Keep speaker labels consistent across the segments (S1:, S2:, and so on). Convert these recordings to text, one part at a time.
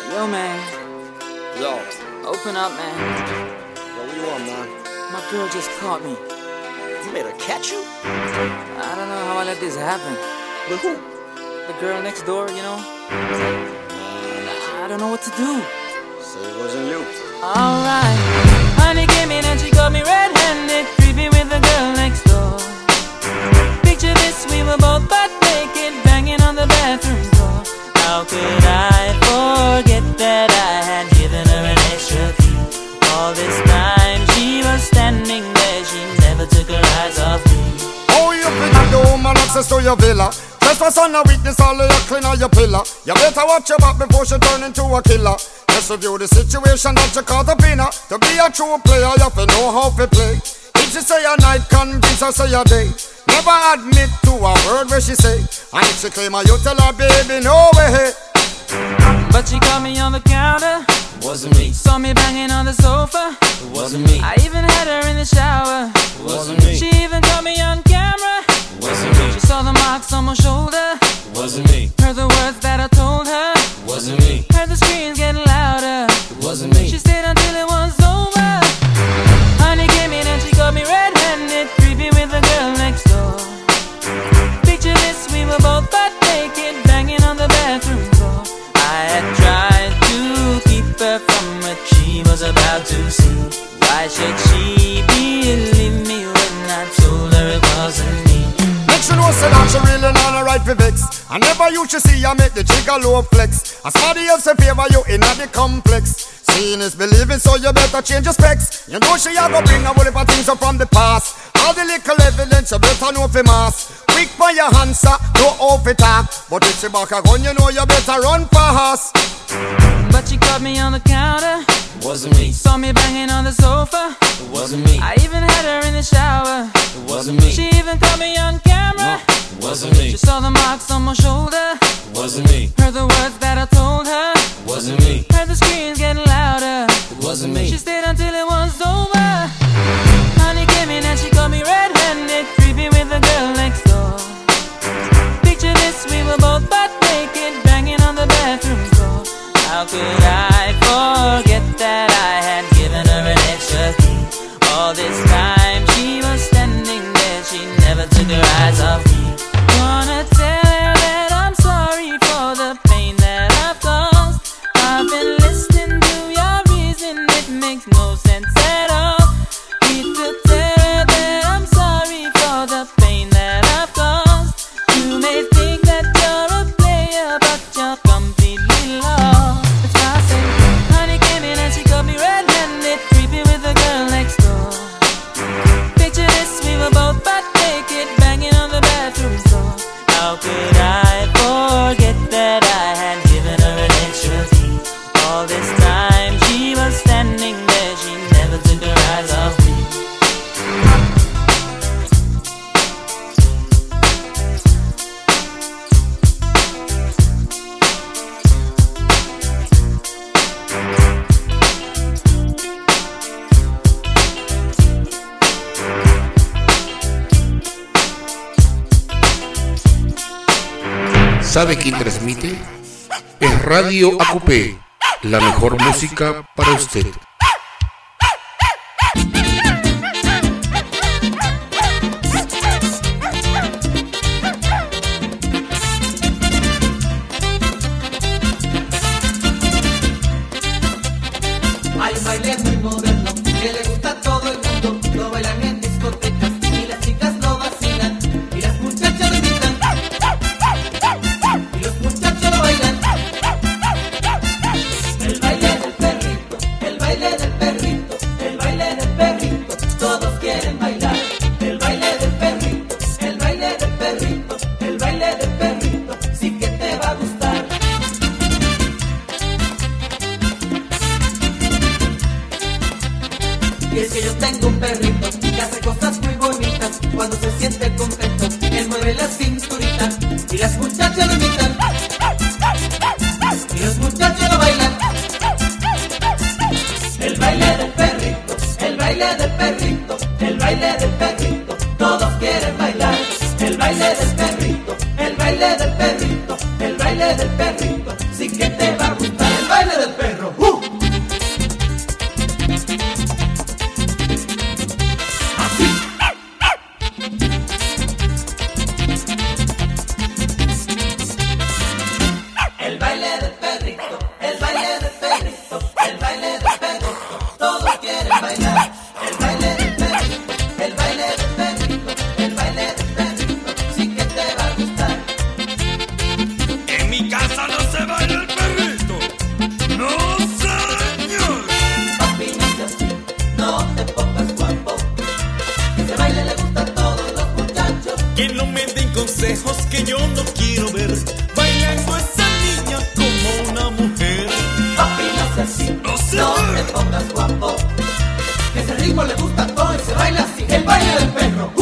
S1: Yo, man.
S2: Yo.
S1: Open up, man.
S2: Yo, what you want, man?
S1: My girl just caught me.
S2: You made her catch you?
S1: I don't know how I let this happen.
S2: With who?
S1: The girl next door, you know? I don't know what to do.
S2: Say it wasn't you.
S1: Alright. Honey came in and she got me red-handed, creepy with the girl next door. Picture this, we were both butt naked, banging on the bathroom door. How could I forget that I had given her an extra key? All this time she was standing there, she never took her eyes off me.
S3: Oh, you deny the woman access to your villa. Trespass on a weakness, all of your clean on your pillar. You better watch your back before she turn into a killer. Just review the situation that you caught up in her. To be a true player, you have to know how to play. If she say a night, convince her say a day. Never admit to a word where she say. And if she claim her, you tell her, baby, no way.
S1: But she caught me on the counter.
S2: Wasn't me.
S1: Saw me banging on the sofa.
S2: It wasn't me.
S1: I even had her in the shower.
S2: It wasn't me.
S1: She even caught me on camera.
S2: It wasn't me.
S1: She saw the marks on my shoulder.
S2: It wasn't me.
S1: Heard the words that I told her.
S2: It wasn't me.
S1: Heard the screams getting louder.
S2: It wasn't me.
S1: She stayed until it was over. Honey came in and she got me red-handed, creepy with the girl next door. Picture this, we were both butt naked, banging on the bathroom door. I had tried to keep her from what she was about to see. Why should she believe me when I told her it wasn't me?
S3: Make sure know say that she really not a right for vex. I never used to see you make the trigger low flex. As somebody else in favor you in the complex. Seeing is believing, so you better change your specs. You know she a go bring a whole heap of things up from the past. All the little evidence you better know for mass. Quick for your answer, no off it talk. But if she back a gun, you know you better run fast.
S1: But she caught me on the counter.
S2: It wasn't me.
S1: Saw me banging on the sofa.
S2: It wasn't me.
S1: I even had her in the shower.
S2: It wasn't me.
S1: She even caught me on camera.
S2: It wasn't me.
S1: She saw the marks on my shoulder.
S2: It wasn't me.
S1: Heard the words that I told her.
S2: It wasn't me.
S1: Heard the screams getting louder.
S2: It wasn't me.
S1: She stayed until it was over. Honey came in and she got me red-handed, creepy with the girl next door. Picture this, we were both butt naked, banging on the bathroom door. How could I forget that I had given her an extra key? All this time she was standing there, she never took her eyes off me. Gonna tell her that I'm sorry for the pain that I've caused. I've been listening to your reason, it makes no sense at all. Need to tell her that I'm sorry for the pain that I've caused. You may think that you're a player, but you're completely lost. That's why I say, honey came in and she got me red-handed, creepy with the girl next door. Picture this, we were both butt naked, banging on the bathroom door. How could I forget that I had given her an extra key? All this time she was standing there, she never took her eyes off me.
S4: ¿Sabe quién transmite? Es Radio AQP, la mejor música para usted.
S5: Hay un baile muy moderno que le gusta a todo el mundo. Lo bailan en discotecas y las chicas lo vacilan. Y las muchachas lo imitan y los muchachos lo bailan. El baile del perrito, el baile del perrito, el baile del perrito. Todos quieren bailar. El baile del perrito, el baile del perrito, el baile del perrito. Sí que te va a gustar. Y es que yo tengo un perrito que hace cosas muy bonitas. Cuando se siente contento, él mueve la cinturita. Y las muchachas lo imitan y los muchachos lo bailan. El baile del perrito, el baile del perrito, el baile del perrito. Todos quieren bailar. El baile del perrito, el baile del perrito, el baile del perrito. Sí que te va a gustar el baile del
S6: casa no se baila el perrito. No, señor.
S5: Papi, no seas así, no te pongas guapo. Ese baile le gusta a todos los muchachos.
S6: Que no me den consejos que yo no quiero ver. Bailando esa niña como una mujer.
S5: Papi, no seas así,
S6: No,
S5: no
S6: señor.
S5: te pongas guapo. Ese ritmo le gusta a todos y se baila así, el baile del perro.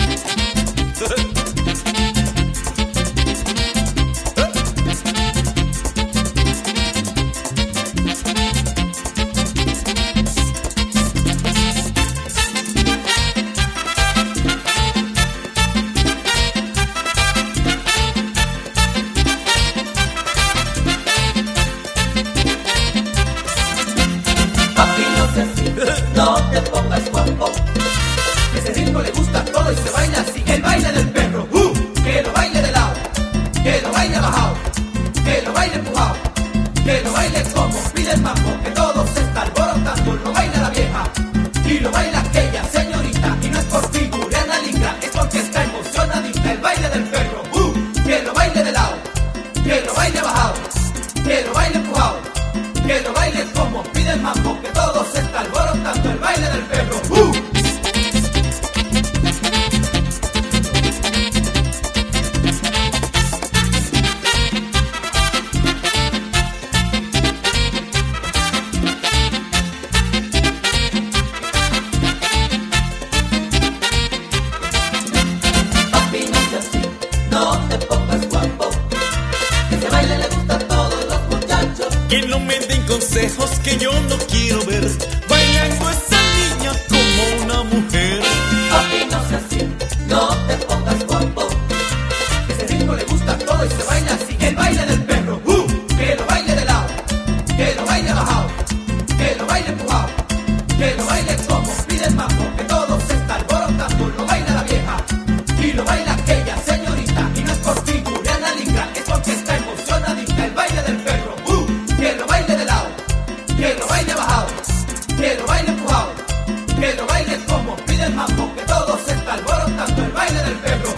S5: Papi, no seas así, no te pongas guapo. Ese ritmo le gusta a todo y se baila así, el baile del perro. Que lo baile de lado, que lo baile bajado, que lo baile empujado, que lo baile como pide el mambo, que todo se está alborotando. Lo baila la vieja y lo baila aquella señorita. Y no es por figura linda, es porque está emocionadita. El baile del perro, que lo baile de lado, que lo baile bajado, que lo baile empujado, que lo baile como pide el mambo, que todo se está alborotando. El baile del perro. Papi, no seas así, no te pongas guapo. Ese baile le gusta a todos los muchachos.
S6: Que no me den consejos que yo no quiero ver. Bailando esa niña como una mujer.
S5: Papi, no seas así, no te pongas guapo. Ese ritmo le gusta a todo y se baila así, el baile del perro. Que lo baile de lado, que lo baile bajado, que lo baile empujado, que lo baile como pide el mambo, que todo se está alborotando. Lo baila la vieja y lo baila aquella señorita. Y no es por figura linda, es porque está emocionadita. El baile del perro. Que lo baile de lado, que lo baile bajado, que lo baile empujado, que lo baile como pide el mambo, que todo se está alborotando. El baile del perro.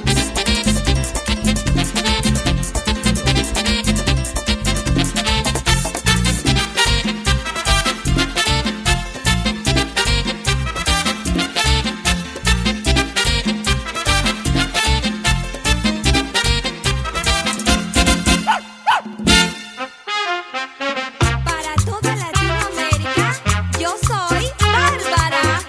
S7: Para toda Latinoamérica, yo soy Bárbara.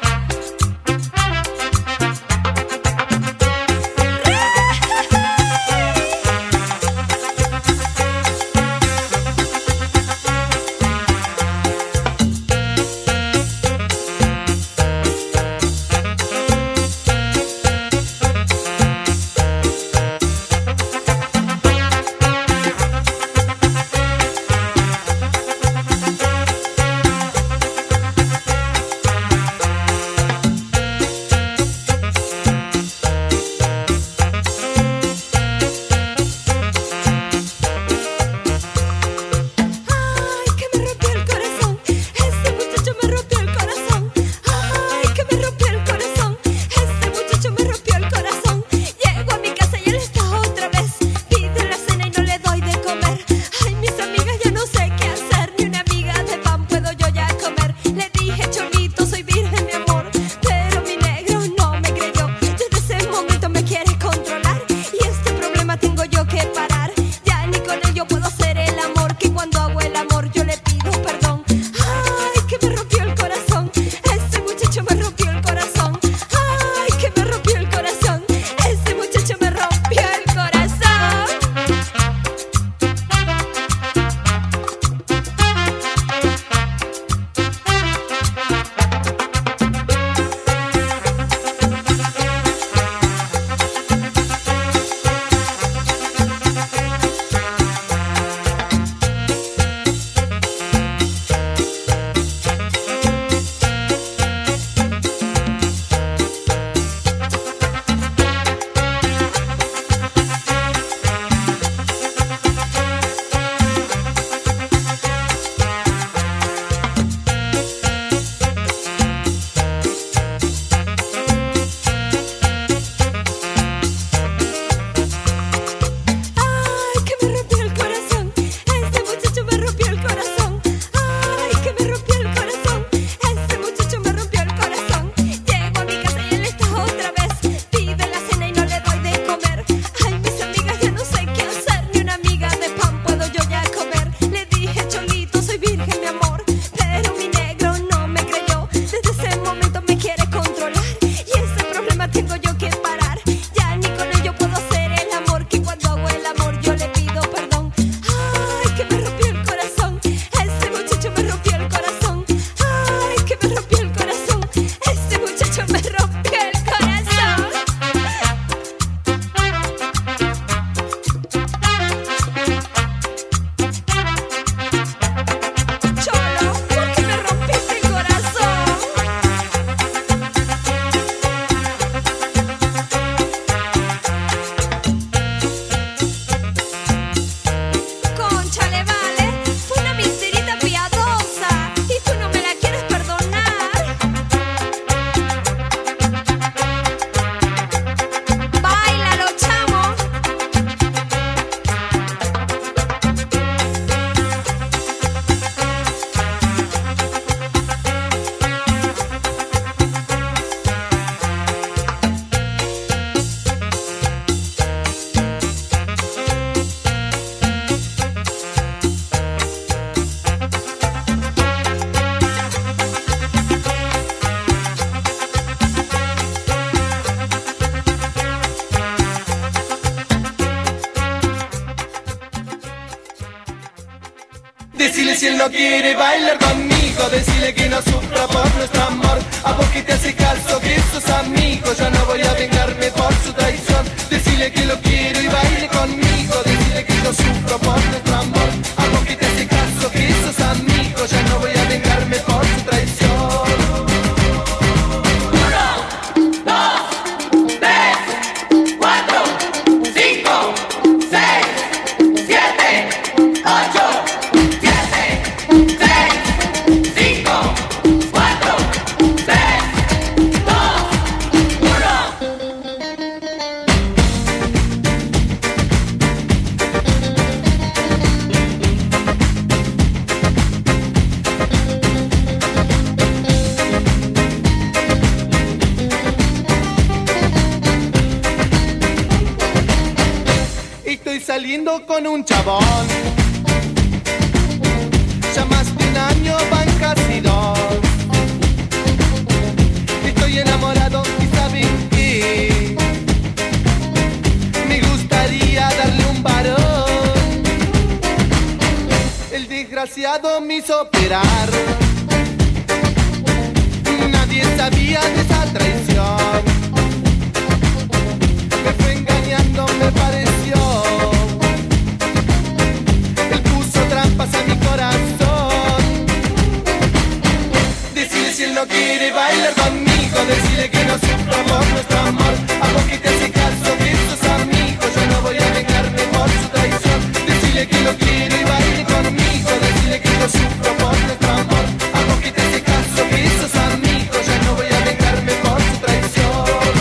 S7: Ay, que me rompió el corazón. Ese muchacho me rompió el corazón. Ay, que me rompió el corazón. Ese muchacho me rompió el corazón. Llego a mi casa y él está otra vez. Pido la cena y no le doy de comer. Ay, mis amigas, ya no sé qué hacer. Ni una miga de pan puedo yo ya comer. Le dije, Cholito, soy virgen, mi amor. Pero mi negro no me creyó. Desde ese momento me quiere controlar. Y este problema tengo yo que parar. Ya ni con él yo puedo hacer el amor. Que cuando hago el amor yo le pido perdón. Ay, que me rompió el corazón. Ese muchacho me rompió el corazón. Ay, que me rompió el corazón. Ese muchacho me rompió el corazón.
S6: Decile si él no quiere bailar conmigo, decile que no sufra por nuestro amor. A vos que te hace caso que sos amigo, ya no voy a vengarme por su traición. Decile que lo quiero y baile conmigo, decile que no sufro por nuestro amor. A vos que te hace caso que sos amigo, ya no voy a vengarme por su traición.
S5: 1, 2, 3, 4, 5, 6, 7, 8.
S6: Saliendo con un chabón, ya más de un año van casi 2. Estoy enamorado y saben que me gustaría darle un varón. El desgraciado me hizo operar, nadie sabía de esa traición. Me fue engañando, me pareció. A mi corazón. Decile si él no quiere bailar conmigo, decile que no sufro por nuestro amor. A vos que te hace caso que sos amigo, yo no voy a vengarme por su traición. Decile que lo quiero y baile conmigo, decile que no sufro por nuestro amor. A vos que te hace caso que sos amigo, yo no voy a vengarme por su traición.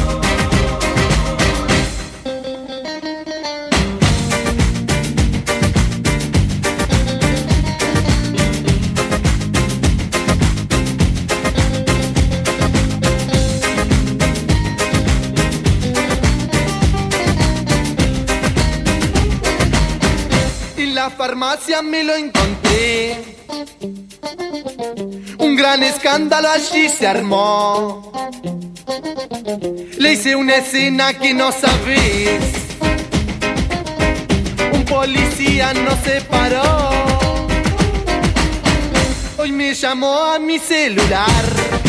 S6: Farmacia me lo encontré, un gran escándalo allí se armó. Le hice una escena que no sabés, un policía nos separó. Hoy me llamó a mi celular,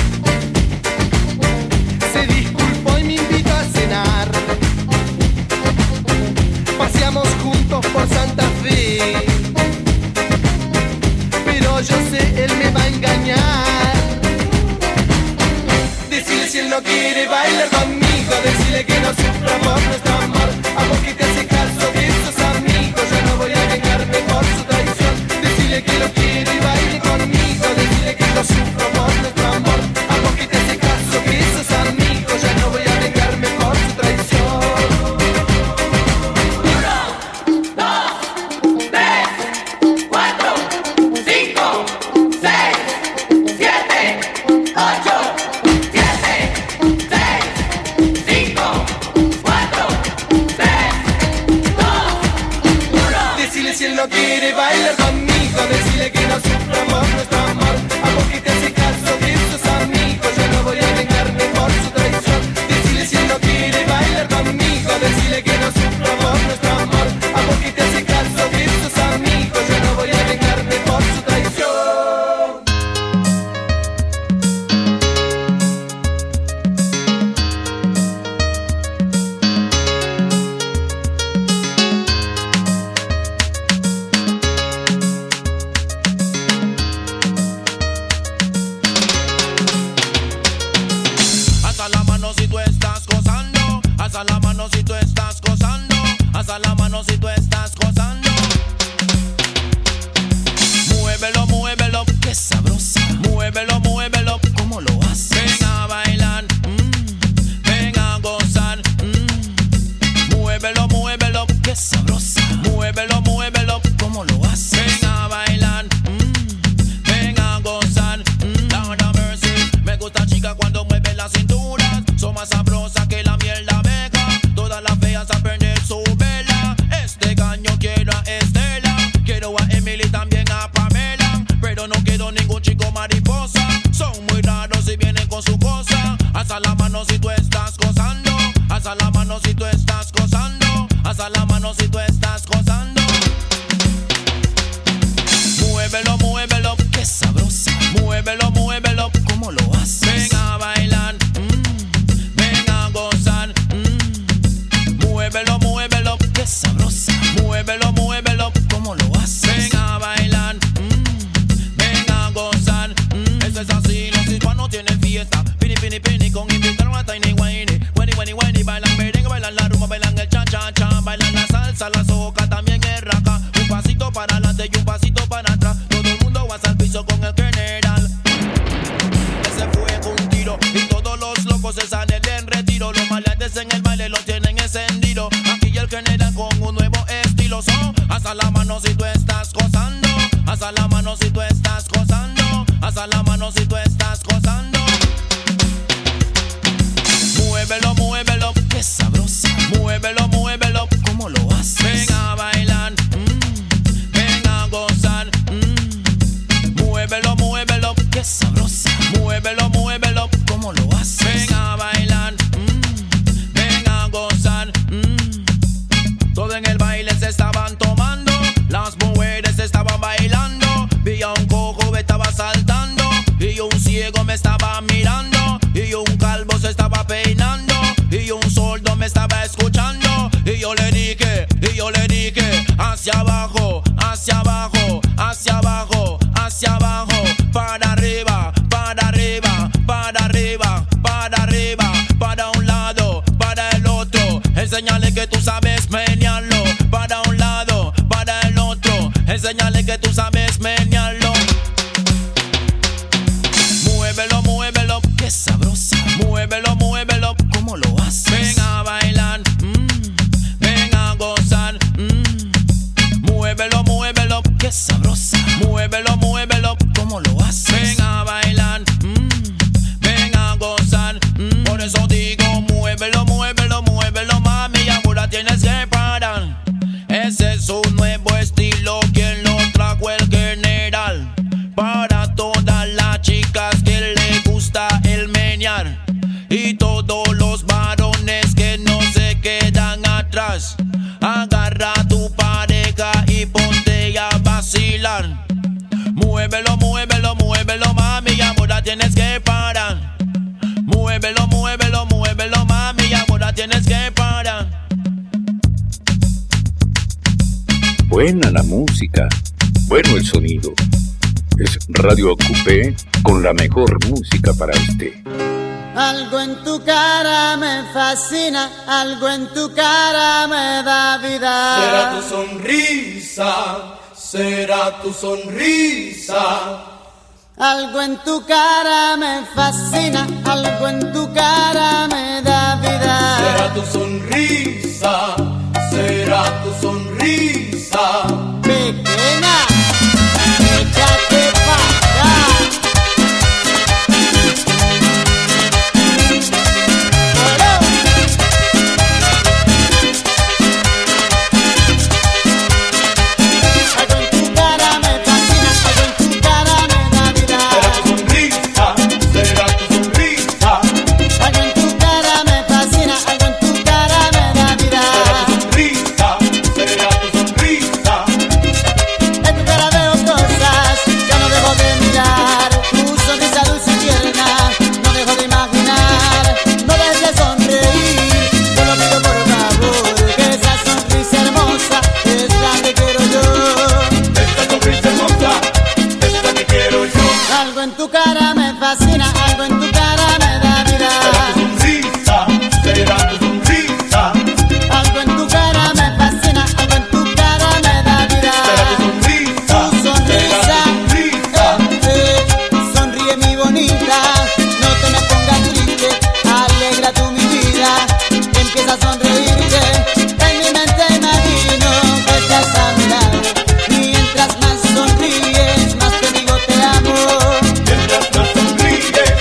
S6: se disculpó y me invitó a cenar. Paseamos juntos por Santa Fe, pero yo sé, él me va a engañar. Decile si él no quiere bailar conmigo, decile que no sufra por nuestro amor. A vos que te hace caso que sos amigo, yo no voy a vengarme por su traición. Decile que lo quiero y baile conmigo, decile que no sufro por nuestro amor. A vos que te hace caso que sos amigo, ya no voy a vengarme por su traición. Si él no quiere bailar conmigo, decile que no sufra por nuestro amor. A vos que te hace caso que sos amigo, yo no voy a vengarme por su traición. Decile si él no quiere bailar conmigo, decile que no sufra por nuestro amor. A vos que te hace caso que sos amigo, yo no voy a vengarme por su traición.
S8: mano si tú estás gozando. Alza la mano si tú estás gozando. Muévelo, muévelo, qué sabrosa. Muévelo, muévelo, ¿cómo lo haces? Ven a bailar, ven a gozar. Muévelo, muévelo, qué sabrosa. Muévelo, muévelo, ¿cómo lo haces? Ven a bailar, ven a gozar. Todo en el baile se estaban tomando, las mujeres estaban bailando. Vi a un cojo me estaba saltando, y un ciego me estaba mirando, y un calvo se estaba peinando, y un sordo me estaba escuchando. Y yo le dije, hacia abajo, hacia abajo, hacia abajo, hacia abajo, para arriba, para arriba, para arriba, para arriba, para un lado, para el otro. Enséñale que tú sabes menearlo, para un lado, para el otro. Enséñale que tú sabes menearlo. Muévelo, muévelo, qué sabrosa. Muévelo, muévelo, ¿cómo lo haces? Ven a bailar, ven a gozar. Muévelo, muévelo, qué sabrosa. Muévelo, muévelo, ¿cómo lo haces? Ven a bailar, ven a gozar. Por eso digo, muévelo, muévelo, muévelo, mami, ahora tienes que parar. Ese es un nuevo estilo, quien lo trajo el general. Para todas las chicas que le gusta el menear, y todos los varones que no se quedan atrás. Agarra a tu pareja y ponte a vacilar. Muévelo, muévelo, muévelo, mami, ahora tienes que parar. Muévelo, muévelo, muévelo, mami, ahora tienes que parar.
S9: Buena la música, bueno el sonido. Es Radio Ocupé con la mejor música para usted.
S10: Algo en tu cara me fascina, algo en tu cara me da vida.
S6: Será tu sonrisa, será tu sonrisa.
S10: Algo en tu cara me fascina, algo en tu cara me da vida.
S6: Será tu sonrisa, será tu sonrisa.
S10: Pequeña, échate pa' acá.
S6: Mientras más sonríes, más te digo te amo. Mientras más sonríes,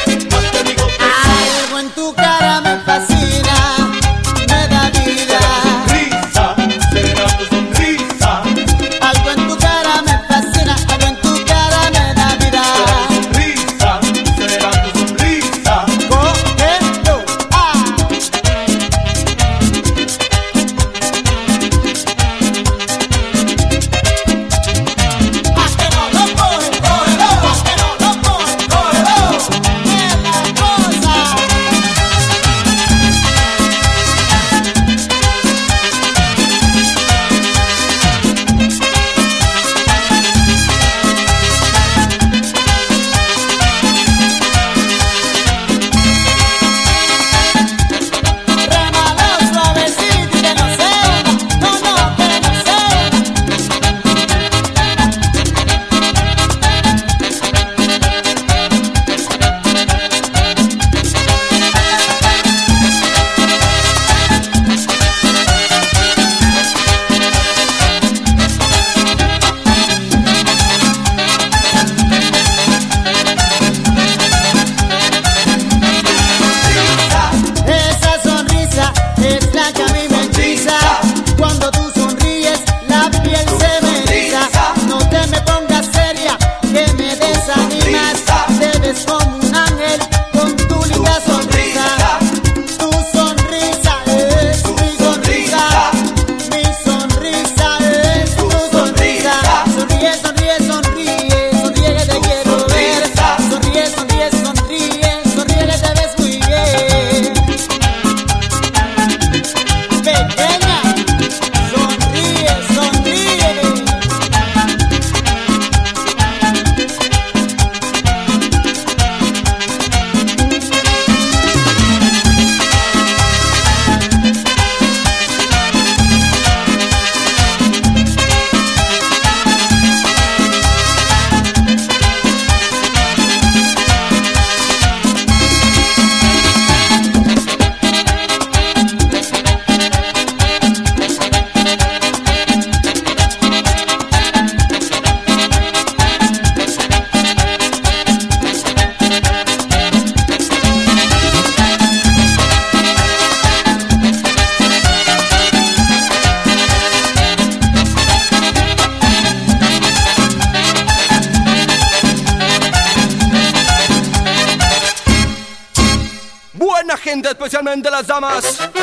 S6: gente, especialmente las damas.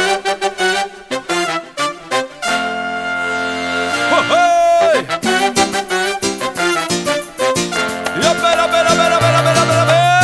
S6: ¡Oh, hey! Y a ver, a ver, a ver, a ver, a ver, a ver, a ver.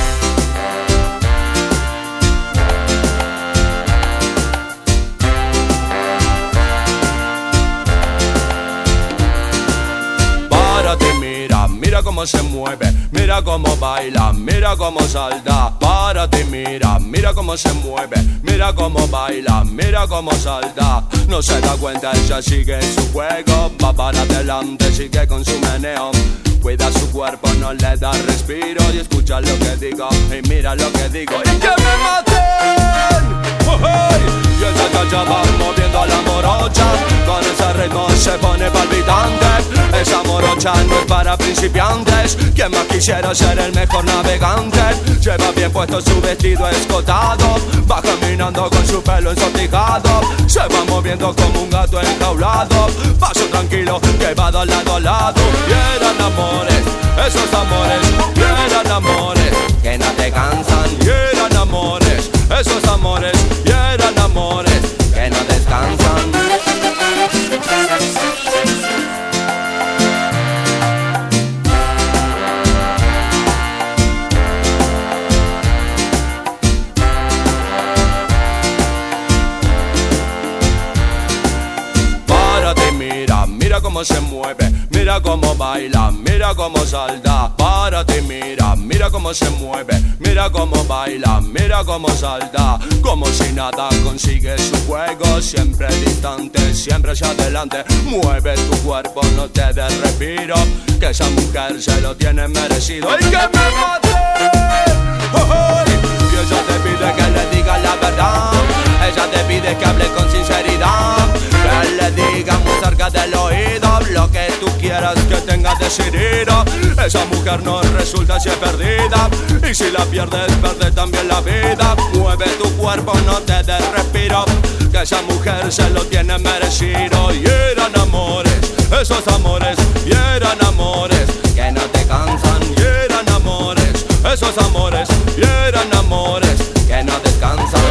S6: Párate, mira, mira cómo se mueve, mira cómo baila, mira cómo salta. Párate, mira, mira cómo se mueve, mira cómo baila, mira cómo salta. No se da cuenta, ella sigue su juego, va para adelante, sigue con su meneo. Cuida su cuerpo, no le da respiro y escucha lo que digo y mira lo que digo y que me maten. Oh, hey. Y ella ya va moviendo a la morocha, con ese ritmo se pone palpitante. Esa morocha no es para principiantes, quien más quisiera ser el mejor navegante. Lleva bien puesto su vestido escotado, va caminando con su pelo ensortijado. Se va moviendo como un gato enjaulado, paso tranquilo que va de lado a lado. Y eran amores, esos amores, y eran amores que no te cansan. Y eran amores, esos amores, y eran amores que no descansan. Párate, mira, mira cómo se mueve, mira cómo baila, mira cómo salta. Párate, mira, mira cómo se mueve, mira cómo baila, mira cómo salta. Como si nada consigue su juego, siempre distante, siempre hacia adelante. Mueve tu cuerpo, no te des respiro, que esa mujer se lo tiene merecido. ¡Y que me maten! ¡Oh, oh! Y ella te pide que le digas la verdad, ella te pide que hable con sinceridad, que le digas muy cerca del oído lo que tú quieras que tengas decidido. Esa mujer no resulta si es perdida, y si la pierdes, pierde también la vida. Mueve tu cuerpo, no te des respiro, que esa mujer se lo tiene merecido. Y eran amores, esos amores, y eran amores que no te cansan. Y eran amores, esos amores, y eran amores que no descansan.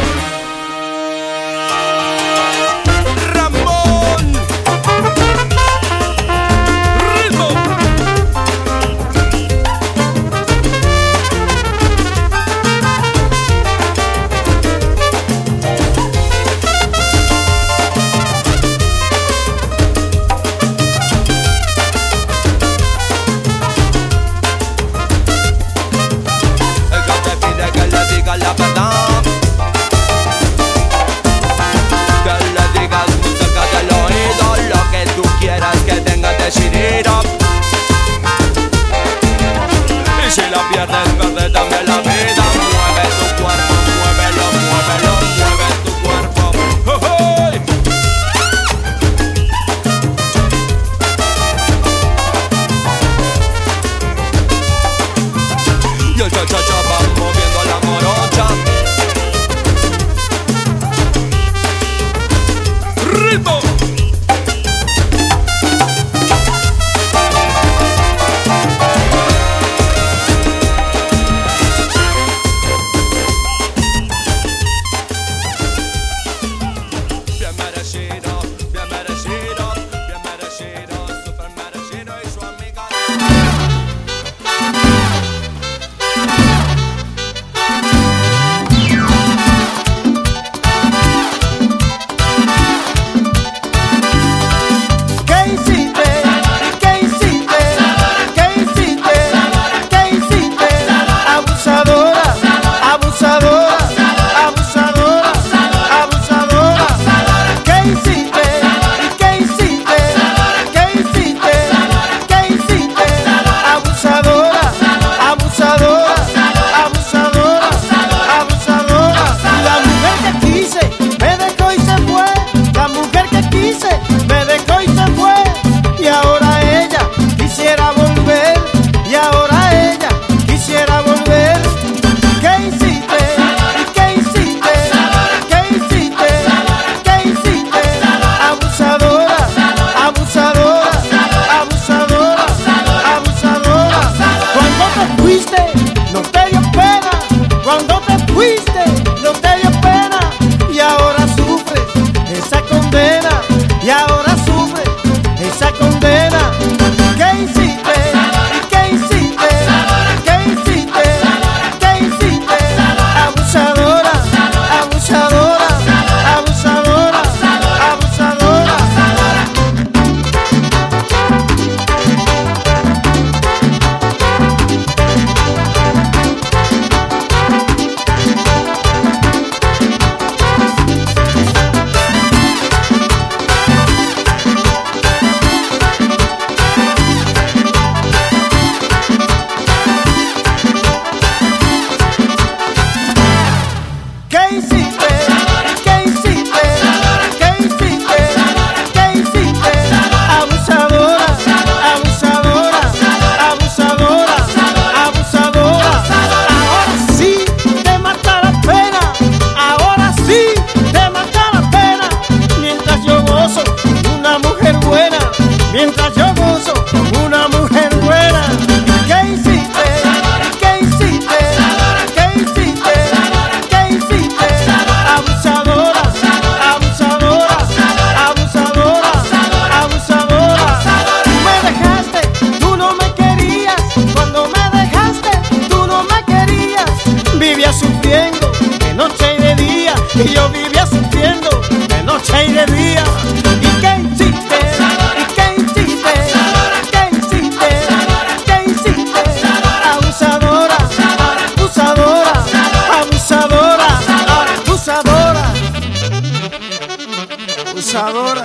S11: y yo vivía sufriendo de noche y de día. ¿Y qué hiciste? ¿Y qué hiciste? ¿Qué hiciste? ¿Qué hiciste? Abusadora, abusadora, abusadora, abusadora, abusadora.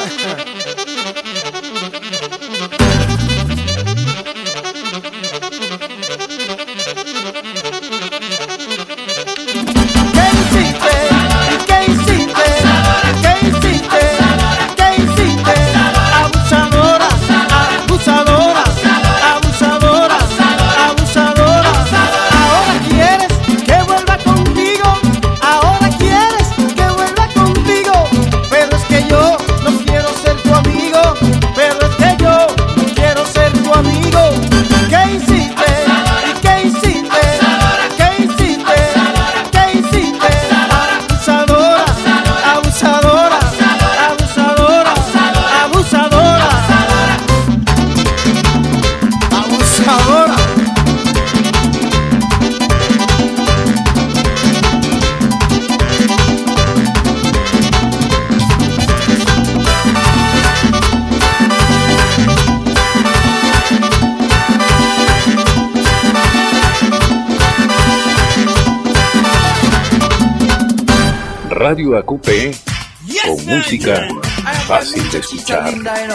S9: Radio AQP, con música fácil de escuchar.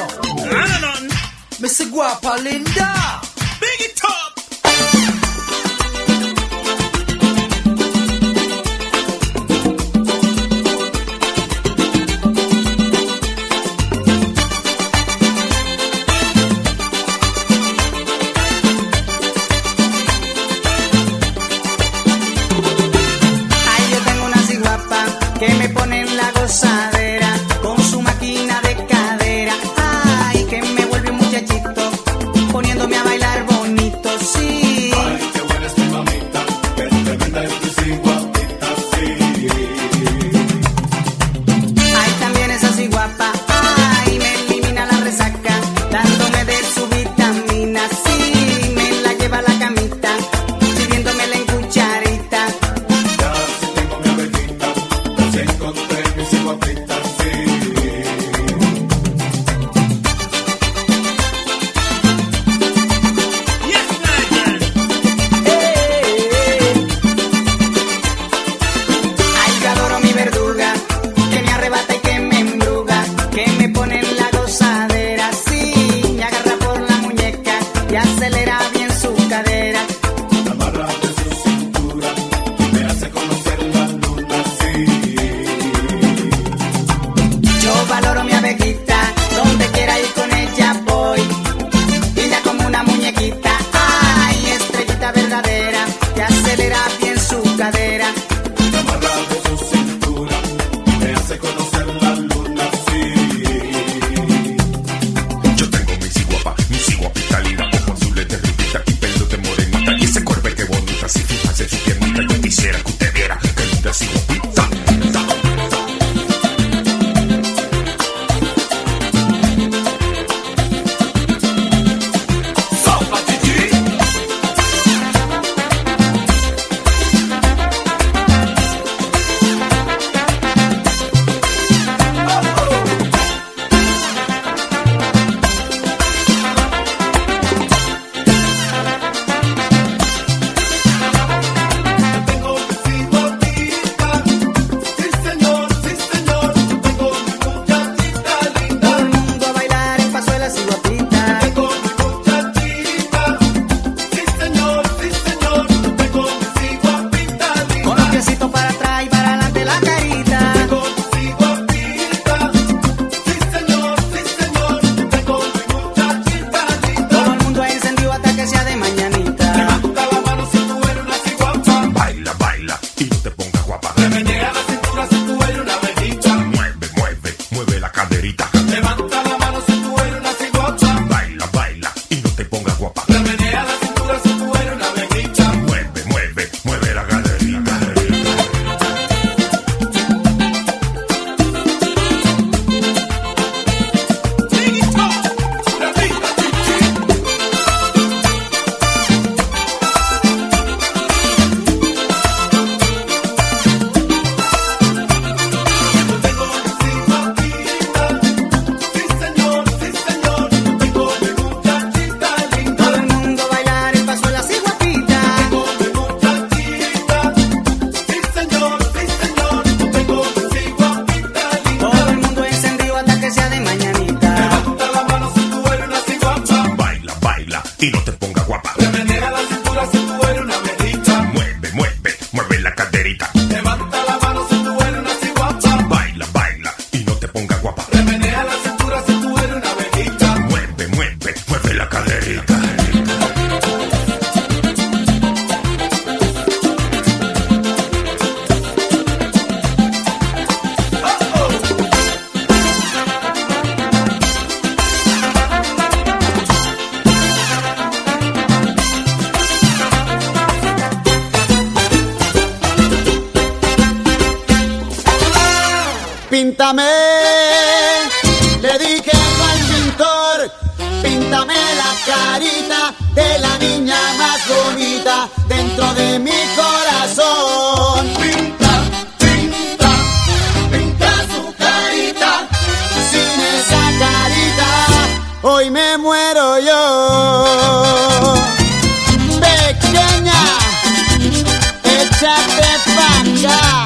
S6: Mr. Guapa Linda, big it up.
S10: Que me pone en la gozadera con su máquina de cadera. Ay, que me vuelve un muchachito poniéndome a bailar bonito, sí.
S12: Ay, qué buena es mi mamita, que tremenda es tu ciguapita, sí.
S10: Ay, también es así guapa. Ay, me elimina la resaca dándome de su vitamina, sí. Me la lleva a la camita sirviéndome la en cucharita.
S12: Ya si tengo mi abejita, ya encontré mi ciguapita, sí.
S10: Ay, yo adoro mi verduga, que me arrebata y que me embruga, que me pone en la gozadera, sí. Me agarra por la muñeca y acelera bien su cadera.
S12: La amarra de su cintura, me hace conocer la luna, sí.
S10: Yo valoro mi abejita, donde quiera ir con ella voy. Linda como una muñequita, ay, estrellita verdadera, que acelera bien su cadera.
S12: La amarra de su cintura, me hace conocer la luna, sí.
S13: Yo tengo mi ciguapa linda, ojos azules de rubita y pelo de morenita.
S12: y no te pongas guapa. Remenea la cintura si tú eres una viejita. Mueve, mueve, mueve la caderita. Levanta la mano si tú eres una ciguapa. Baila, baila y no te pongas guapa. Remenea la cintura si tú eres una viejita. Mueve, mueve, mueve la caderita.
S11: Píntame, le dije al pintor, píntame la carita de la niña más bonita dentro de mi corazón. Pinta, pinta, pinta su carita, sin esa carita hoy me muero yo. Pequeña, échate pa' acá.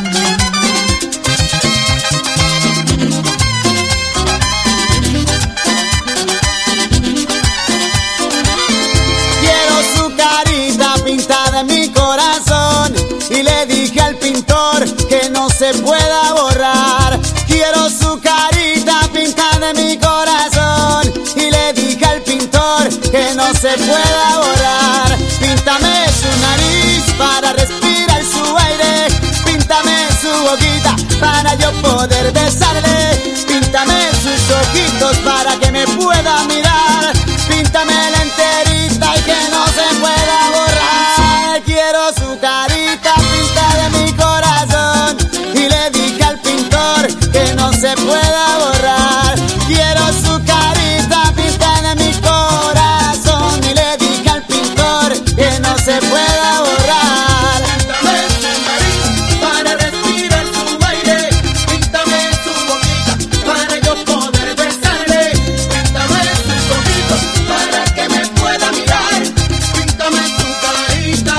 S11: Mi corazón y le dije al pintor que no se pueda borrar. Quiero su carita pintada en mi corazón y le dije al pintor que no se pueda borrar. Píntame su nariz para respirar su aire, píntame su boquita para yo poder besarle, píntame sus ojitos para que me pueda mirar, píntame la enterita y que no se pueda borrar. Quiero su carita pintada en mi corazón y le dije al pintor que no se pueda borrar. Quiero su carita pintada en mi corazón y le dije al pintor que no se pueda borrar. Píntame su nariz para respirar su aire, píntame su boquita para yo poder besarle, píntame sus ojitos para que me pueda mirar, píntame su carita.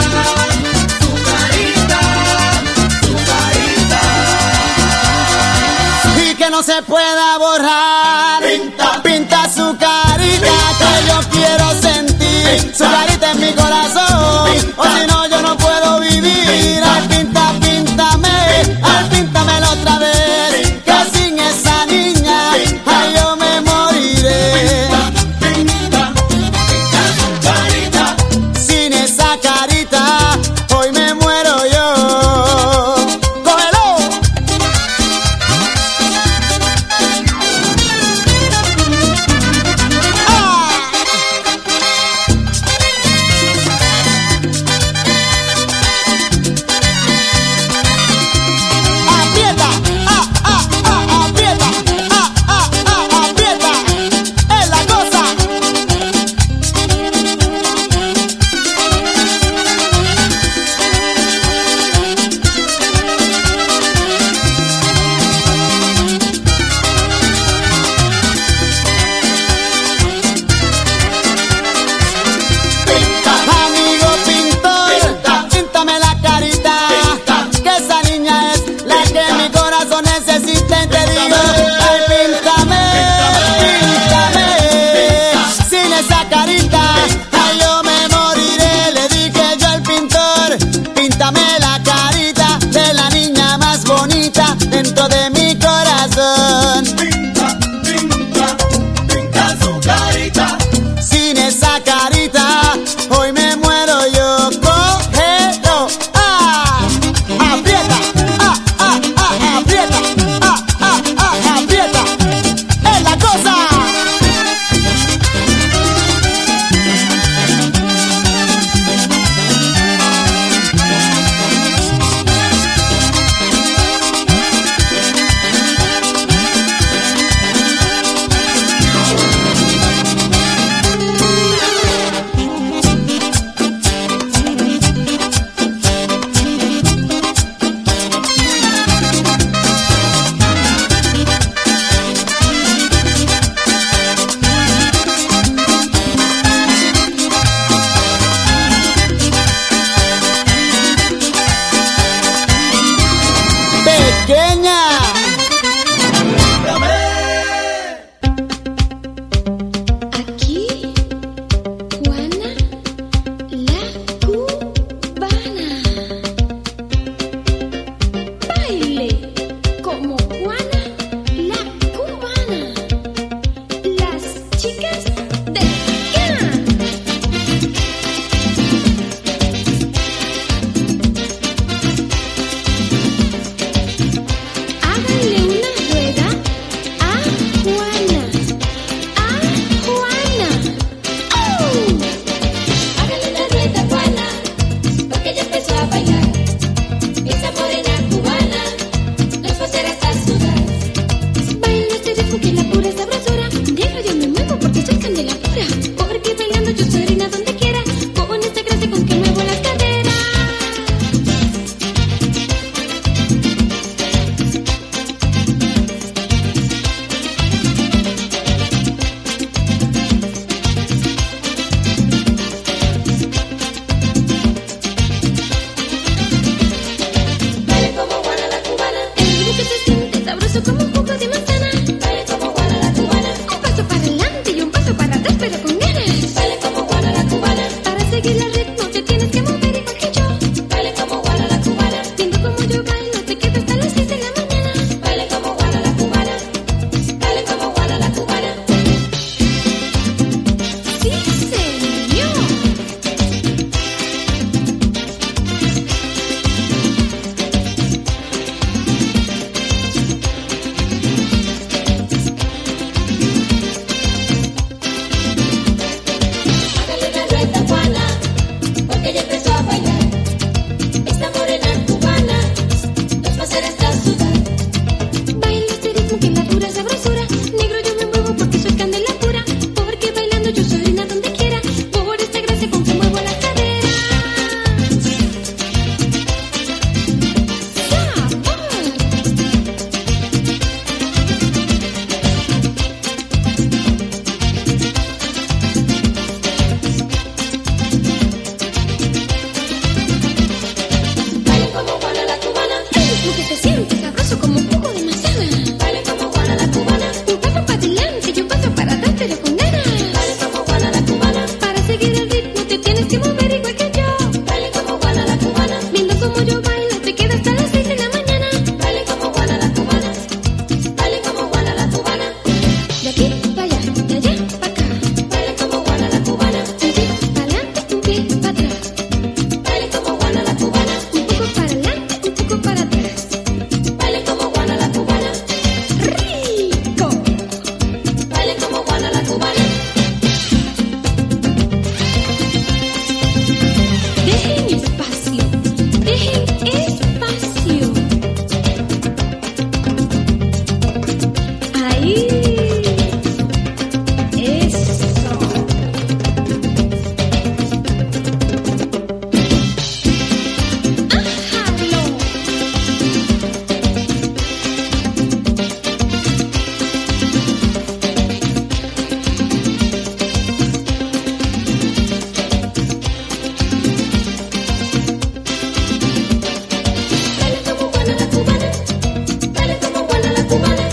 S11: No se pueda borrar. Pinta, pinta su carita que yo quiero sentir. Su carita en mi corazón, o si no yo no puedo vivir. Ay, pinta, píntame, ay, píntamelo otra vez, que sin esa niña, ay, yo me moriré. Pinta, pinta su carita, sin esa carita, hoy me muero yo. ¡Cógelo!
S7: orina donde quiera. Con esta gracia con que muevo las caderas.
S13: Baile como Juana la cubana.
S7: El ritmo que se siente sabroso como un jugo de manzana.
S13: Baile como Juana la cubana.
S7: Un paso para adelante y un paso para atrás, pero con ganas.
S13: Baile como Juana la cubana.
S7: Para seguir el ritmo te tienes que mover igual que yo.
S13: Baile como Juana la cubana.
S7: Viendo como yo bailo, te quedas hasta las 6 de la mañana.
S13: Baile como Juana la cubana. Baile como Juana la cubana.
S7: Sí, señor.
S13: Hágale una rueda Juana, porque ya empezó a bailar. Esta morena cubana nos va a hacer hasta sudar.
S7: Baila este ritmo que la pura sabrosura. Negro yo me muevo porque soy candela pura. Porque bailando yo soy orina donde quiera. Por esta gracia con que muevo las caderas. ¡Sabor!
S13: Baile como Juana la cubana.
S7: El ritmo que se siente sabroso como un jugo de manzana.
S13: Baile como Juana la cubana.
S7: Un paso para adelante y un paso para atrás, pero con ganas.
S13: Baile como Juana la cubana.
S7: Para seguir el ritmo te tienes que mover igual que yo.
S13: Baile como Juana la cubana.
S7: Viendo como yo bailo, te quedas hasta las 6 de la mañana.
S13: Baile como Juana la cubana. Baile como Juana la cubana.
S7: De aquí para allá, de allá para acá.
S13: Baile como Juana la cubana.
S7: Un pie para adelante, un pie para atrás.
S13: Baile como Juana la cubana.
S7: Un poco para adelante, un poco para atrás.
S13: Baile como Juana la cubana.
S7: ¡Rico!
S13: Baile como Juana la cubana.
S7: Dejen espacio, dejen espacio. Ahí. Eso. ¡Ájalo!
S13: Baile como Juana la cubana. Baile como Juana la cubana.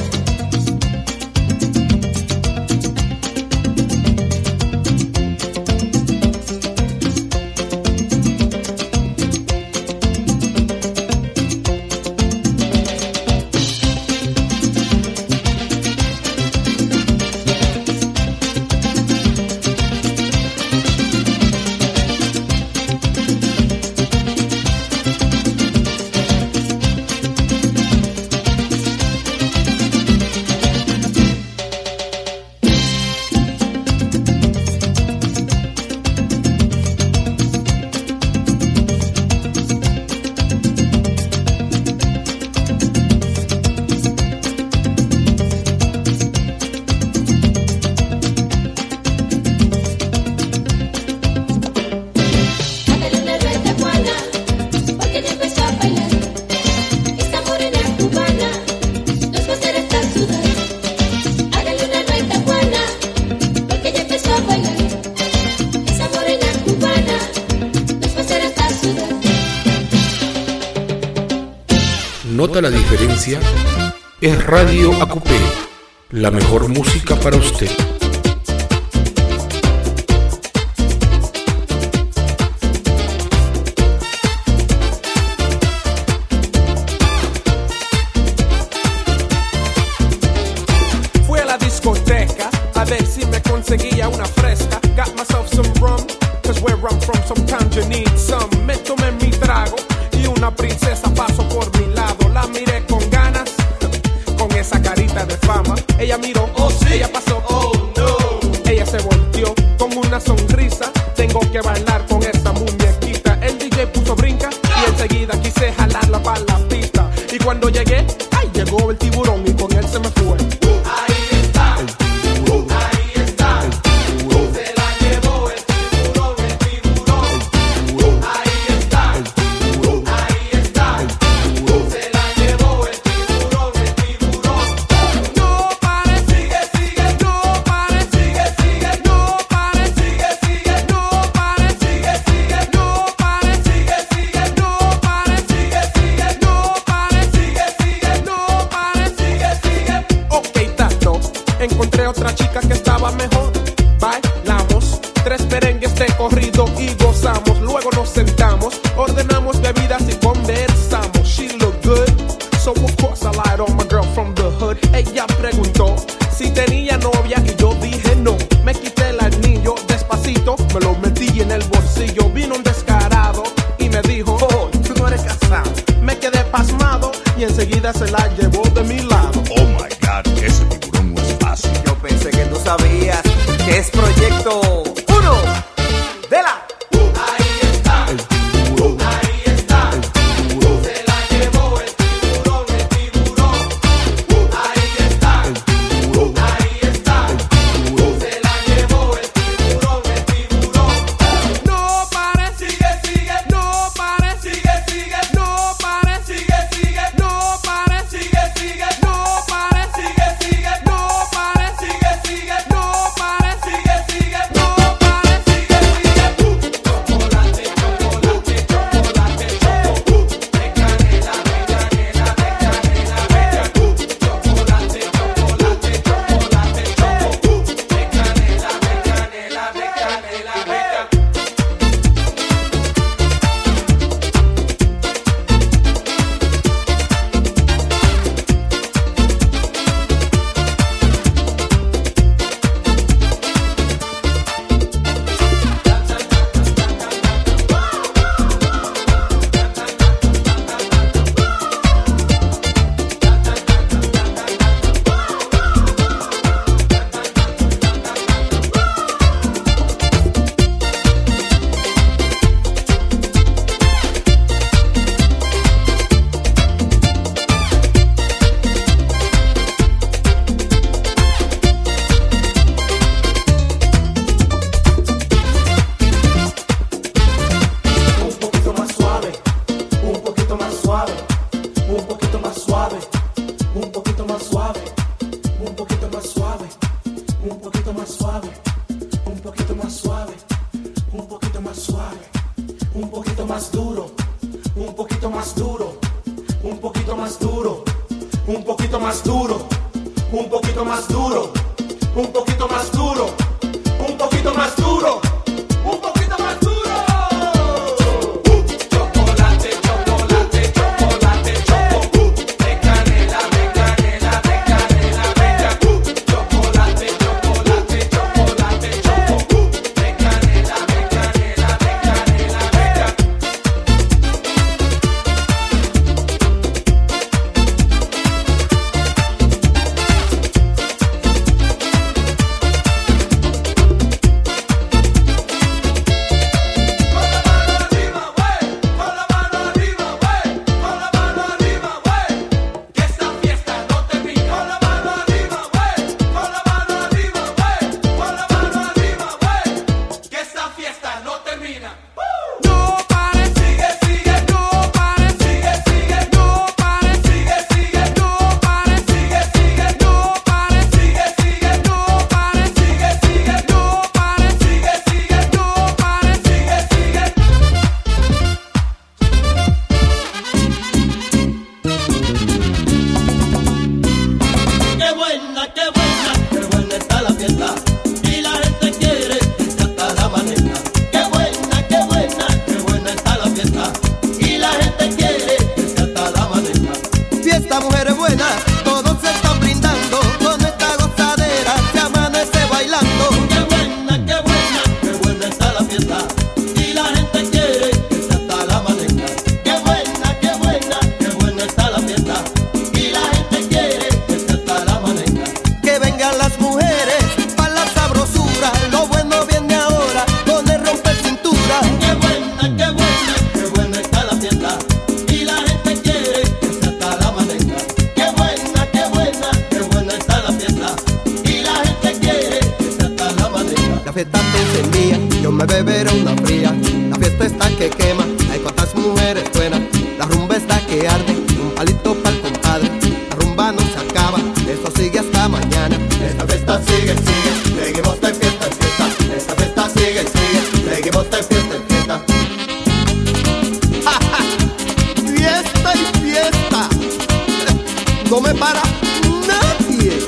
S13: Hágale una rueda Juana, porque ya empezó a bailar. Esta morena cubana nos va a hacer hasta sudar. Hágale una rueda Juana, porque ya empezó a bailar. Esa morena cubana nos va a hacer hasta sudar.
S4: ¿Nota la diferencia? Es Radio AQP, la mejor música para usted.
S14: Fui a la discoteca a ver si me conseguía una fresca. Got myself some rum, cause where I'm from sometimes you need some. Me tomé mi trago y una princesa pasó por mi lado. La miré con ganas, con esa carita de fama. Ella miró, oh sí, ella pasó, oh no. Ella se volteó con una sonrisa. Tengo que bailar con esta muñequita. El DJ puso brinca y enseguida quise jalarla para la pista. Y cuando llegué, ay, llegó el tiburón y con él se me fue. Ahí está, ahí está, se la llevó el tiburón. bebido y gozamos. Luego nos sentamos, ordenamos bebidas y conversamos. She looked good, so of course I lied on my girl from the hood. Ella preguntó si tenía novia y yo dije no. Me quité el anillo despacito, me lo metí en el bolsillo. Vino un descarado y me dijo, oh, tú no eres casado. Me quedé pasmado y enseguida se la llevó de mi lado.
S15: Oh my God, ese tiburón no es fácil.
S16: Yo pensé que tú sabías que es Proyecto 1 de la...
S6: Ahí está, el tiburón. Ahí está, el tiburón. Se la llevó el tiburón, el tiburón. Ahí está, el tiburón. Ahí está, el tiburón. Se la llevó el tiburón, el tiburón.
S14: No pare,
S6: Sigue, sigue,
S14: no pare,
S6: sigue, sigue,
S14: no pare,
S6: sigue, sigue,
S14: no pare,
S6: sigue, sigue,
S14: no pare,
S6: sigue, sigue,
S14: no pare,
S6: sigue, sigue,
S14: no pare,
S6: sigue, sigue,
S14: no pare,
S6: sigue, sigue. Chocolate, chocolate, chocolate, choco. De canela, de canela, de canela, bella. Chocolate, chocolate, chocolate, choco. De canela, de canela, de canela, bella. Un poquito más suave, un poquito más suave, un poquito más suave, un poquito más suave, un poquito más suave, un poquito más suave, un poquito más suave, un poquito más suave, un poquito más duro, un poquito más duro, un poquito más duro, un poquito más duro, un poquito más duro, un poquito más duro, un poquito más duro, un poquito más duro. Chocolate, chocolate, chocolate, choco. De canela, de canela, de canela, bella. Chocolate, chocolate, chocolate, choco. De canela, de canela, de canela, bella.
S16: me beberé una fría. La fiesta está que quema, hay cuantas mujeres buenas. La rumba está que arde, un palito pa'l compadre. La rumba no se acaba, esto sigue hasta mañana. Esta fiesta sigue, sigue, seguimos de fiesta en fiesta. Esta fiesta sigue, sigue, seguimos de fiesta en fiesta. ¡Ja, ja! Fiesta y fiesta, no me para nadie.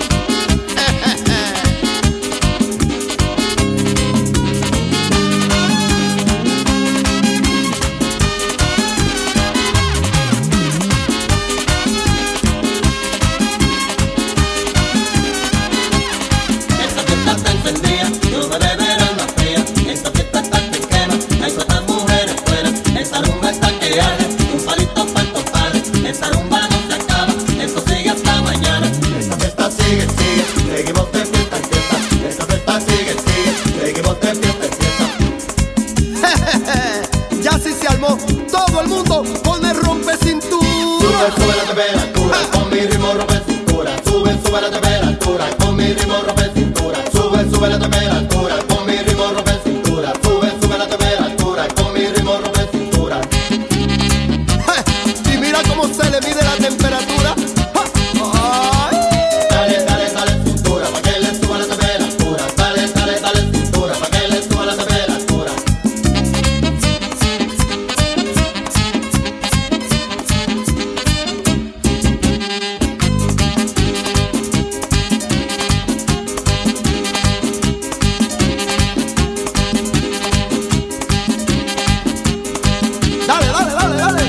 S16: Sube, sube la temperatura, con mi ritmo rompe cintura. Sube, sube la temperatura, con mi ritmo rompe cintura. Sube, sube la temperatura, con mi ritmo rompe cintura. Sube, sube la temperatura, con mi ritmo rompe cintura. Y mira cómo se le mide la temperatura. Dale, dale, dale cintura, pa' que le suba la temperatura. Dale, dale, dale cintura, pa' que le suba la temperatura. Dale, dale, dale, dale.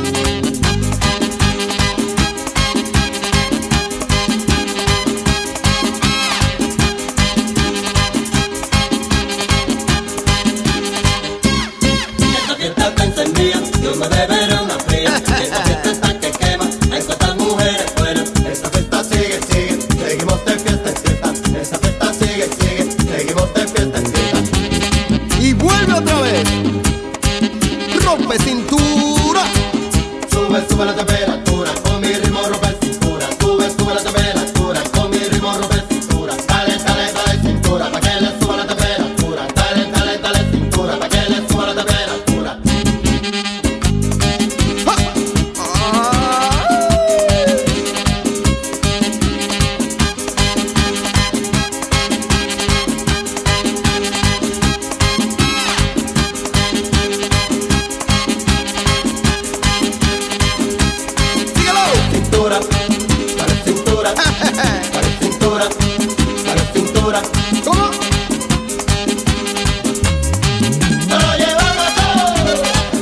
S6: Esta fiesta está encendida, Dios me deberá una fría. Esta fiesta está que quema, hay cuantas mujeres fuera.
S16: Esta fiesta sigue, sigue, seguimos de fiesta en fiesta. Esta fiesta sigue, sigue, seguimos de fiesta en fiesta. Y vuelve otra vez. Rompe cintura. Sube, sube la temperatura, con mi ritmo rompe cintura. Sube, sube la temperatura, con mi ritmo rompe cintura. Dale, dale, dale cintura, pa' que le suba la temperatura. Dale, dale, dale cintura, pa' que le suba la temperatura. Cintura, dale cintura, dale cintura, dale cintura. ¿Cómo? ¡Nos lo llevamos todo!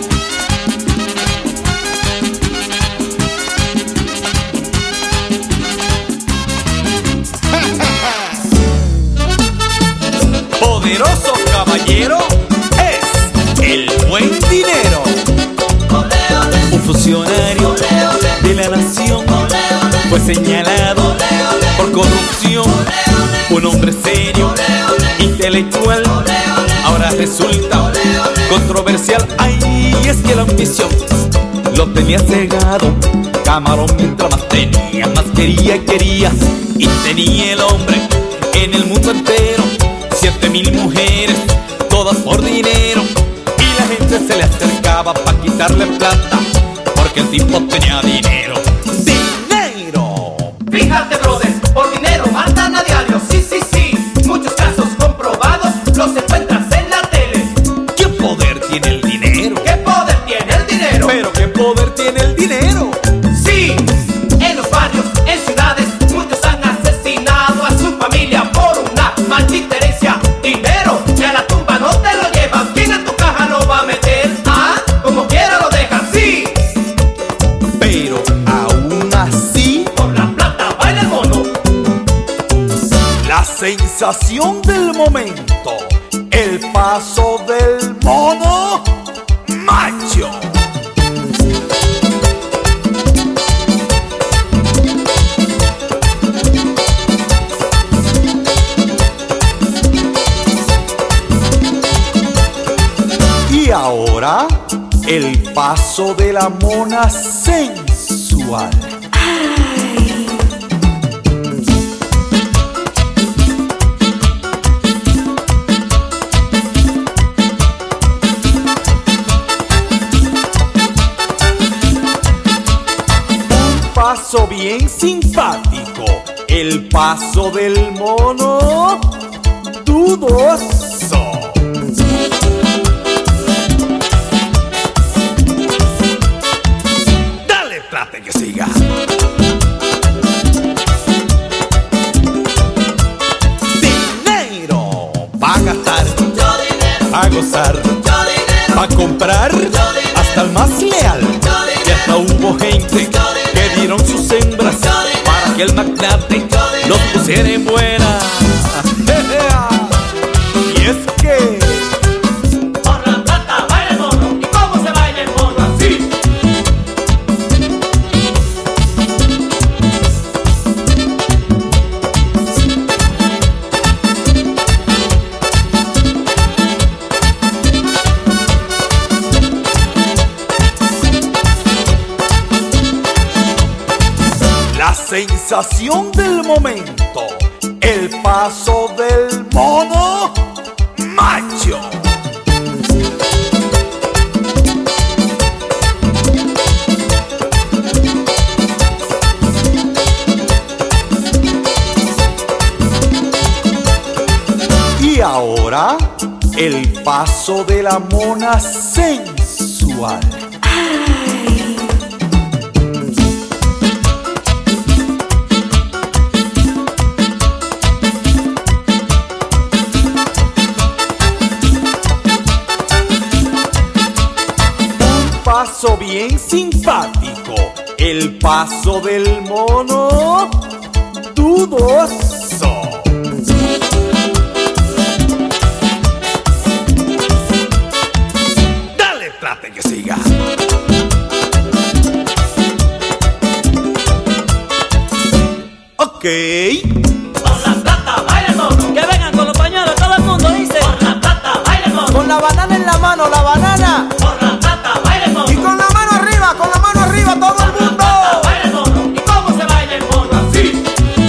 S17: Poderoso caballero es el buen dinero. Un funcionario de la nación fue señalado por corrupción. Un hombre serio, intelectual, ahora resulta controversial. Ay, es que la ambición lo tenía cegado. Camarón mientras más tenía, más quería y quería. Y tenía el hombre en el mundo entero 7,000 mujeres, todas por dinero. Y la gente se le acercaba para quitarle plata, porque el tipo tenía dinero. ¡Dinero!
S6: Fíjate, brother, por dinero matan a diario. Sí, sí, sí, muchos casos comprobados los encuentras en la tele.
S17: ¿Qué poder tiene el dinero?
S6: ¿Qué poder tiene el dinero?
S17: ¿Pero qué poder tiene el dinero?
S6: Sí, en los barrios, en ciudades, muchos han asesinado a su familia por una maldita herencia. Dinero, que a la tumba no te lo llevan. ¿Quién en tu caja lo va a meter? Ah, como quiera lo dejan, sí.
S17: Pero aún así,
S6: por la plata baila el mono.
S17: La sensación del momento, el paso del mono macho. Y ahora, el paso de la mona sensual. Un paso bien simpático, el paso del mono dudoso. Dale plata que siga. Dinero pa' gastar, pa' gozar, pa' comprar, hasta el más leal. Y hasta hubo gente que dieron sus hembras para que el magnate los pusiera en buena. Y es que
S6: por la plata baila el mono. ¿Y cómo se baila el mono? Así.
S17: sensación del momento, el paso del mono macho. Y ahora, el paso de la mona sensual. Paso bien simpático, el paso del mono dudoso. Dale plate que siga. Ok.
S5: Con la plata baila el mono.
S18: Que vengan con los pañuelos, todo el mundo dice.
S5: Con la plata baila el mono.
S11: Con la banana en la mano, la banana.
S5: Con la plata baila el mono.
S11: Y con la mano arriba, todo el mundo.
S5: Baila el mono. ¿Y cómo se baila el mono? Así.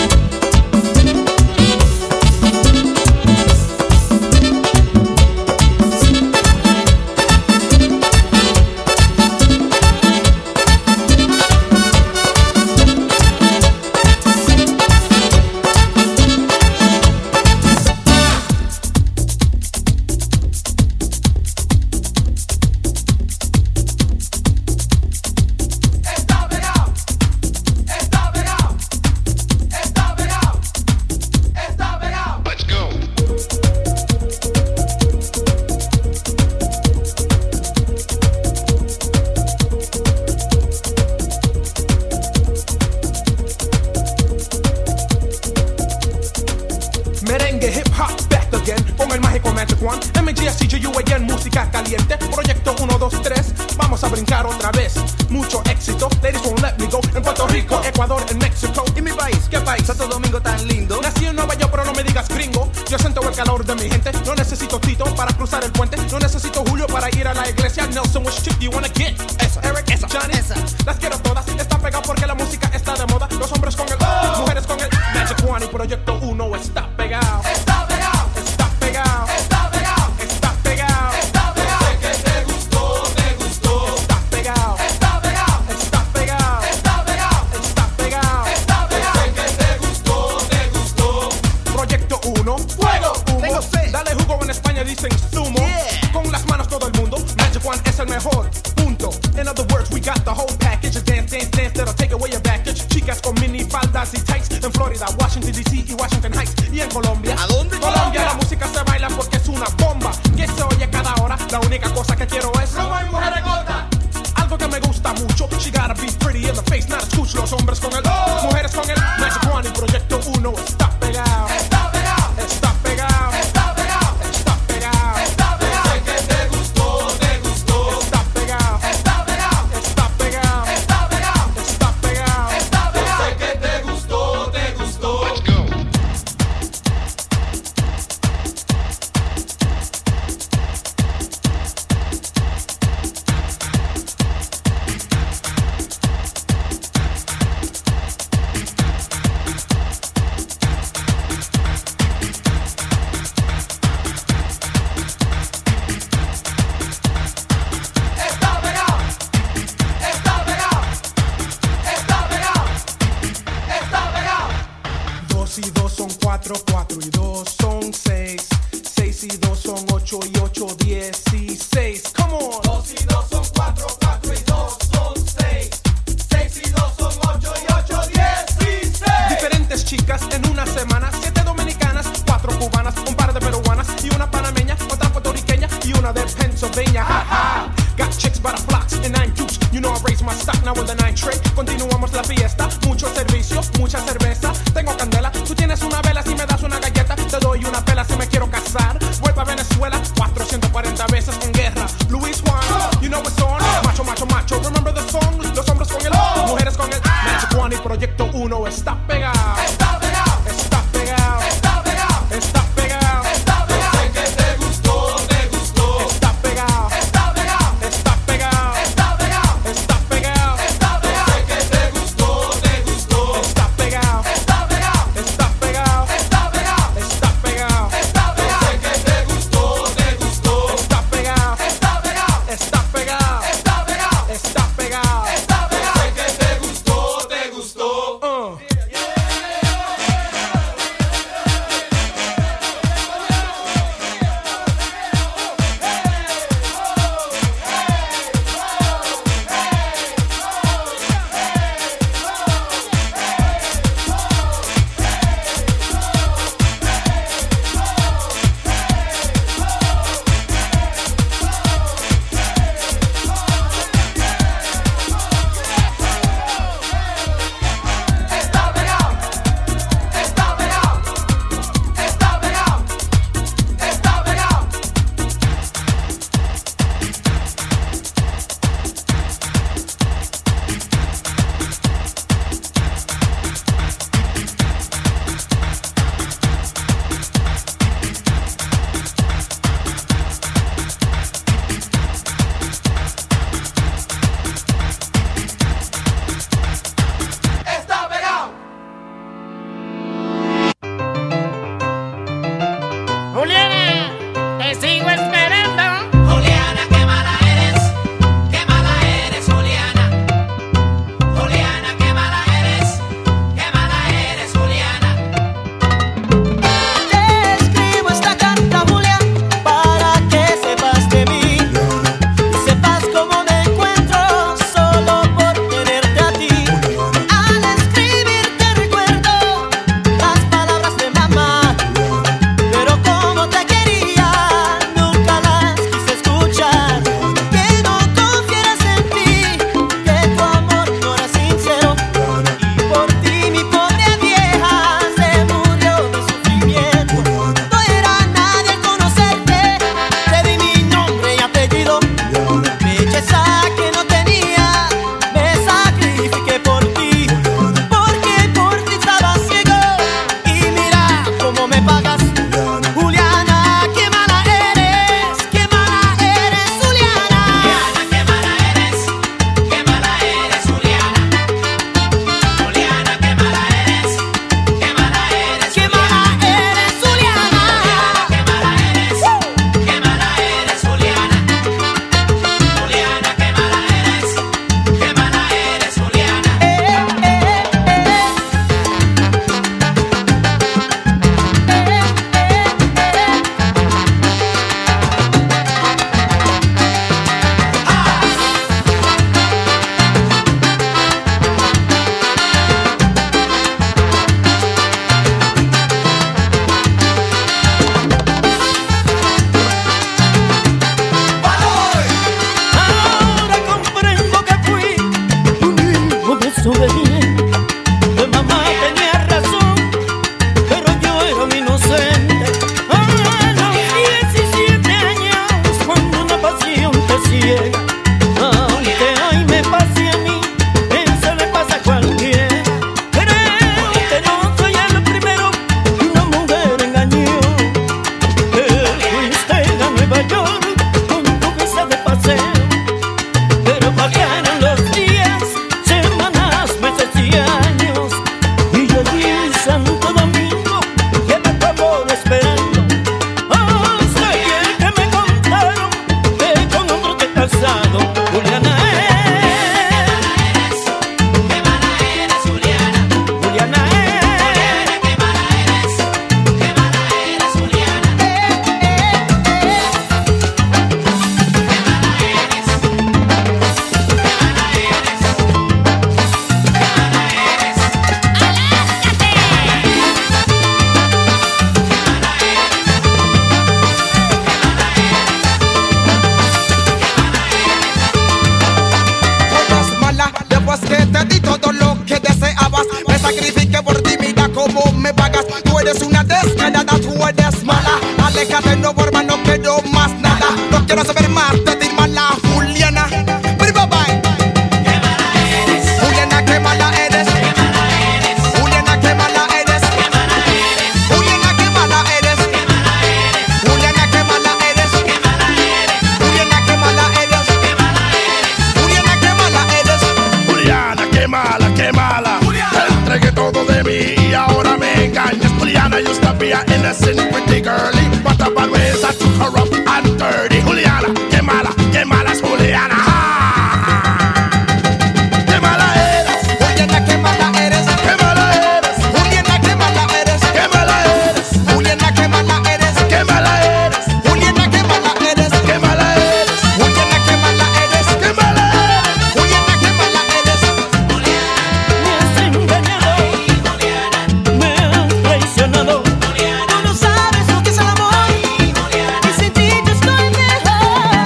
S14: Merengue, hip hop, back again. Con el mágico Magic One. MGSCGUAN, música caliente. Proyecto 1, 2, 3. Vamos a brincar otra vez. Mucho éxito. Ladies won't let me go. En Puerto Rico, Ecuador, en México. ¿Y mi país? ¿Qué país? Santo Domingo tan lindo. Nací en Nueva York, pero no me digas gringo. Yo siento el calor de mi gente. No necesito Tito para cruzar el puente. No necesito Julio para ir a la iglesia. Nelson, which chick do you wanna get? Esa. Eric, esa. Johnny, esa. Las quiero todas. Está pegado porque la música está de moda. Los hombres con el mujeres con el Magic One. Y Proyecto 1 está pegado. Está pegado. Está pegado. Está pegado. Está pegado. Está pegado. Sé que te gustó, te gustó. Está pegado. Está pegado. Está pegado. Está pegado. Está pegado. Está pegado. Sé que te gustó, te gustó. Proyecto 1. Fuego. Tengo sed. Dale jugo en España dicen zumo. Yeah. Con las manos todo el mundo. Magic One es el mejor. Punto. In other words, we got the whole package. Dance, dance, dance, that'll take away your baggage. Chicas con mini faldas y tights. En Florida, Washington DC y Washington Heights. Y en Colombia. ¿A dónde? Colombia, la música se baila porque es una bomba. Que se oye cada hora. La única cosa que quiero es robo y mujer gorda. Algo que me gusta mucho. She gotta be pretty in the face, not a scooch. Los hombres con el mujeres con el Magic One. Y Proyecto 1 está pegado. Está pegado. Está pegado. Está pegado. Está pegado. Está pegado. Sé que te gustó, te gustó. Está pegado. Está pegado. Está pegado. Está pegado. Está pegado. Está pegado. Sé que te gustó, te gustó. Let's go. Está pegado. Está pegado. Está pegado. Está pegado. 2 y 2 son 4, 4 y 2 son 6. 6 y 2 son 8 y 8, 16. Come on. 2 y 2 son 4, 4 y 2 son 6. 6 y 2 son 8 y 8, 16. Diferentes chicas en una semana. 7 dominicanas, 4 cubanas, un par de peruanas y una panameña, otra puertorriqueña y una de Pennsylvania. Ha, ha. Got chicks by the flocks and 9 cubes. You know I raise my stock now with the 9 tray. Continuamos la fiesta. Mucho servicio, mucha cerveza. Tengo candela. Tú tienes una vela si me das una galleta. Te doy una pela si me quiero casar. Vuelvo a Venezuela 440 veces con guerra. Luis Juan, you know it's on. Macho, macho, macho. Remember the song? Los hombres con el mujeres con el Magic One. Y Proyecto 1 está pegado. Está pegado. Está pegado. Está pegado. Está pegado. Está pegado. Sé que te gustó, te gustó. Está pegado. Está pegado. Está pegado. Está pegado. Está pegado. Está pegado. Sé que te gustó, te gustó. Está pegado.
S19: ciega. Aunque hoy me pase a mí, eso le pasa a cualquiera. Creo que no soy el primero que una mujer engañó. Que fuiste a Nueva York con tu visa de paseo, pero pasaron los días, semanas, meses y años, y yo allí en Santo Domingo quedé por esperando. Hasta ayer que me contaron que con otro te has casado. Juliana eres, qué mala eres, Juliana. Juliana eres, qué mala eres, Juliana.
S6: Eres mala, después que te di todo lo que deseabas, me sacrifiqué por ti, mira cómo me pagas. Tú eres una descarada, tú eres mala. Aléjate, no vuelva, no quiero más nada. No quiero saber más de ti, mala Juliana. Bye, bye, bye. Juliana, qué mala eres. Juliana, qué mala eres. Juliana, qué mala eres. Juliana, qué mala eres. Juliana, qué mala eres. Juliana, qué mala eres.
S12: Juliana, qué mala, qué mala. Te entregué todo de mí y ahora me engañas. Juliana used to be an innocent, pretty girly, but the bad ways I took her up and dirty. Juliana, qué mala es Juliana. Qué mala eres.
S6: Juliana, qué mala eres.
S12: Qué mala eres.
S6: Juliana, qué mala eres.
S12: Qué mala eres.
S6: Juliana, qué mala eres.
S12: Qué mala eres.
S6: Juliana, qué mala eres.
S12: Qué mala eres.
S6: Juliana, qué mala eres.
S12: Qué mala eres.
S6: Juliana, qué mala eres.
S19: Me has engañado, me has traicionado. Tú no sabes lo que es el amor, y sin ti yo estoy mejor.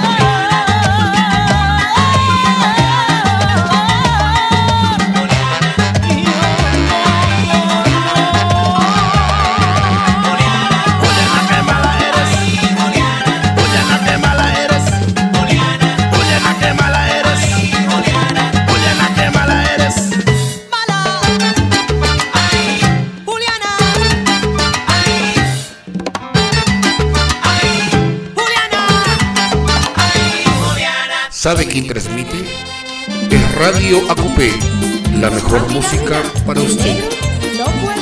S12: Juliana, qué mala eres. Juliana, qué mala eres. Juliana, qué mala eres. Juliana, qué mala eres.
S4: ¿Sabe quién transmite? Es Radio AQP, la mejor música para usted.
S7: No puedo